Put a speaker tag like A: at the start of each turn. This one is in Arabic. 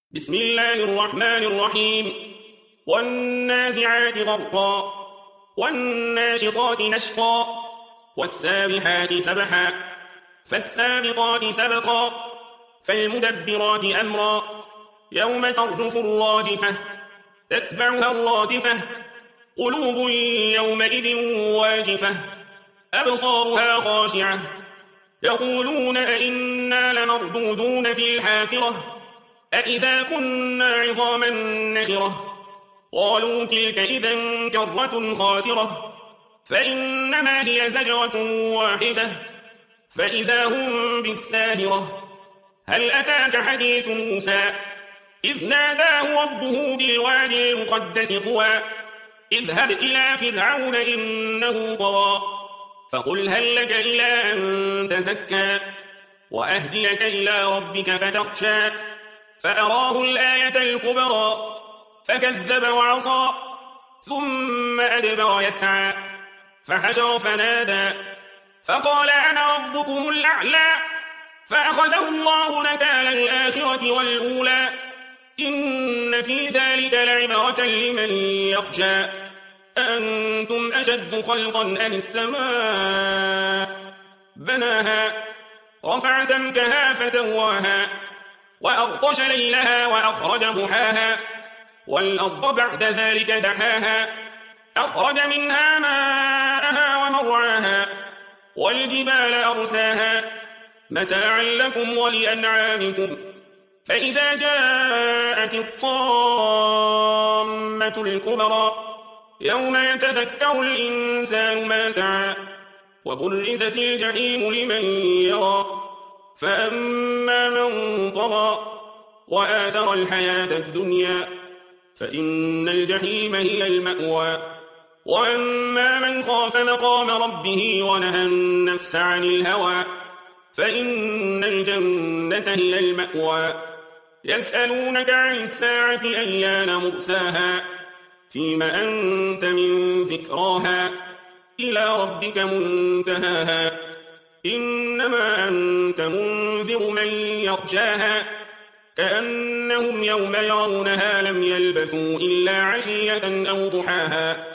A: بسم الله الرحمن الرحيم والنازعات غرقا والناشطات نشطا والسابحات سبحا فالسابقات سبقا فالمدبرات أمرا يوم ترجف الراجفة تتبعها الرادفة قلوب يومئذ واجفة أبصارها خاشعة يقولون أئنا لمردودون في الحافرة أئذا كنا عظاما نخرة قالوا تلك إذا كرة خاسرة فإنما هي زجرة واحدة فإذا هم بالساهرة هل أتاك حديث موسى إذ ناداه ربه بالواد المقدس طوى اذهب إلى فرعون إنه طغى فقل هل لك إلى أن تزكى وأهديك إلى ربك فتخشى فأراه الآية الكبرى فكذب وعصى ثم أدبر يسعى فحشر فنادى فقال أنا ربكم الأعلى فأخذه الله نكال الآخرة والأولى إن في ذلك لعبرة لمن يخشى أنتم أشد خلقا أم السماء بناها رفع سمكها فسواها وأغطش ليلها وأخرج ضحاها والأرض بعد ذلك دحاها أخرج منها ماءها ومرعاها والجبال أرساها متاعا لكم ولأنعامكم فإذا جاءت الطامة الكبرى يوم يتذكر الإنسان ما سعى وبرزت الجحيم لمن يرى فأما من طغى وآثر الحياة الدنيا فإن الجحيم هي المأوى وأما من خاف مقام ربه ونهى النفس عن الهوى فإن الجنة هي المأوى يسألونك عن الساعة أيان مرساها فيم أنت من ذكراها إلى ربك منتهاها إنما أنت منذر من يخشاها كأنهم يوم يرونها لم يلبثوا إلا عشية أو ضحاها